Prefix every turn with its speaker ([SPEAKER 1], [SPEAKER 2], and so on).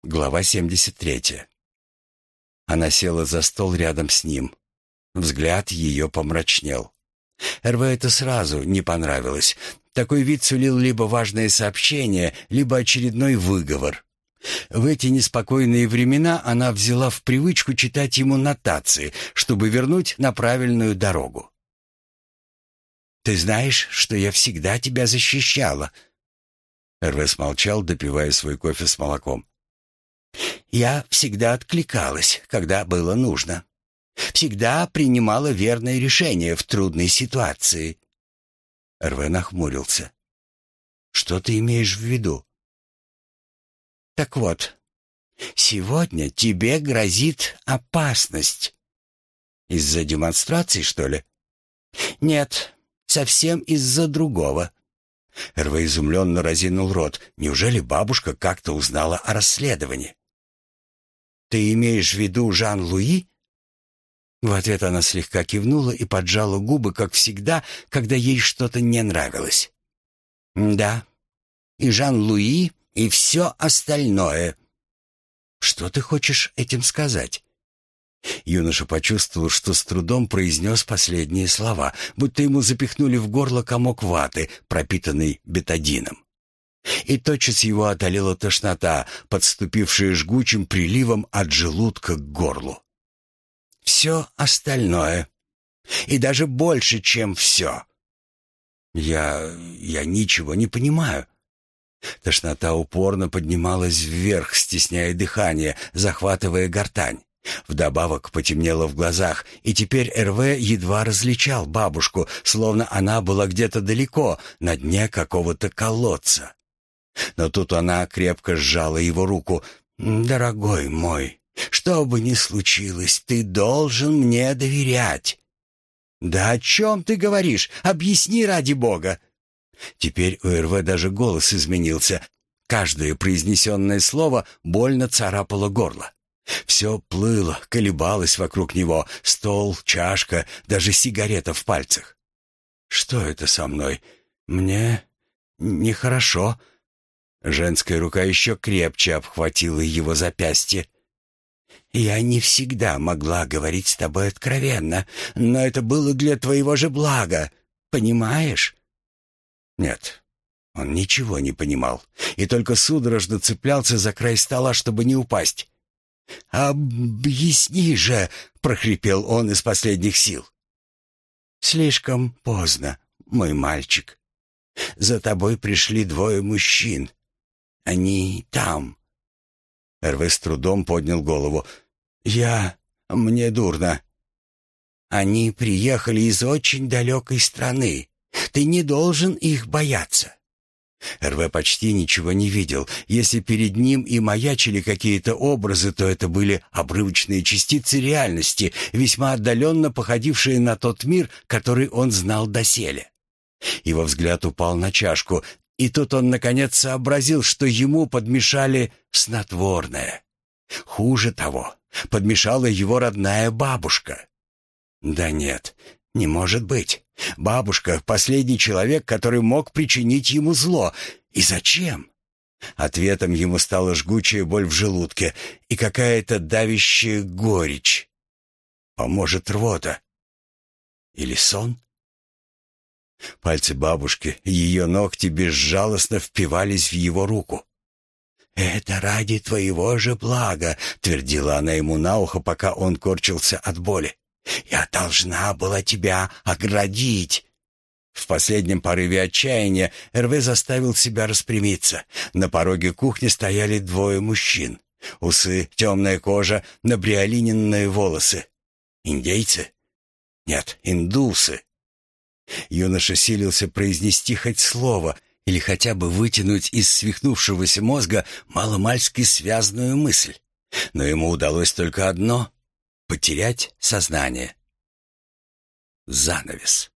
[SPEAKER 1] Глава 73. Она села за стол рядом с ним. Взгляд ее помрачнел. Эрве это сразу не понравилось. Такой вид сулил либо важное сообщение, либо очередной выговор. В эти неспокойные времена она взяла в привычку читать ему нотации, чтобы вернуть на правильную дорогу. «Ты знаешь, что я всегда тебя защищала?» Эрве смолчал, допивая свой кофе с молоком. «Я всегда откликалась, когда было нужно. Всегда принимала верное решение в трудной ситуации». Эрве нахмурился. «Что ты имеешь в виду?» «Так вот, сегодня тебе грозит опасность». «Из-за демонстраций, что ли?» «Нет, совсем из-за другого». Эрве изумленно разинул рот. Неужели бабушка как-то узнала о расследовании? «Ты имеешь в виду Жан-Луи?» В ответ она слегка кивнула и поджала губы, как всегда, когда ей что-то не нравилось. «Да, и Жан-Луи, и все остальное». «Что ты хочешь этим сказать?» Юноша почувствовал, что с трудом произнес последние слова, будто ему запихнули в горло комок ваты, пропитанный бетадином. И тотчас его одолела тошнота, подступившая жгучим приливом от желудка к горлу. «Все остальное. И даже больше, чем все». Я ничего не понимаю». Тошнота упорно поднималась вверх, стесняя дыхание, захватывая гортань. Вдобавок потемнело в глазах, и теперь Эрве едва различал бабушку, словно она была где-то далеко, на дне какого-то колодца. Но тут она крепко сжала его руку. «Дорогой мой, что бы ни случилось, ты должен мне доверять». «Да о чем ты говоришь? Объясни ради бога!» Теперь у Эрве даже голос изменился. Каждое произнесенное слово больно царапало горло. Все плыло, колебалось вокруг него. Стол, чашка, даже сигарета в пальцах. «Что это со мной? Мне нехорошо». Женская рука еще крепче обхватила его запястье. «Я не всегда могла говорить с тобой откровенно, но это было для твоего же блага. Понимаешь?» Нет, он ничего не понимал и только судорожно цеплялся за край стола, чтобы не упасть. «Объясни же!» — прохрипел он из последних сил. «Слишком поздно, мой мальчик. За тобой пришли двое мужчин. Они там». Эрве с трудом поднял голову. Мне дурно. Они приехали из очень далекой страны. Ты не должен их бояться». Эрве почти ничего не видел. Если перед ним и маячили какие-то образы, то это были обрывочные частицы реальности, весьма отдаленно походившие на тот мир, который он знал доселе. Его взгляд упал на чашку, и тут он наконец сообразил, что ему подмешали снотворное. Хуже того, подмешала его родная бабушка. Да нет, не может быть. Бабушка — последний человек, который мог причинить ему зло. И зачем? Ответом ему стала жгучая боль в желудке и какая-то давящая горечь. Может, рвота? Или сон? Пальцы бабушки, ее ногти безжалостно впивались в его руку. «Это ради твоего же блага», — твердила она ему на ухо, пока он корчился от боли. «Я должна была тебя оградить». В последнем порыве отчаяния Эрве заставил себя распрямиться. На пороге кухни стояли двое мужчин. Усы, темная кожа, набриолиненные волосы. Индейцы? Нет, индусы. Юноша силился произнести хоть слово или хотя бы вытянуть из свихнувшегося мозга маломальски связную мысль. Но ему удалось только одно — потерять сознание. Занавес.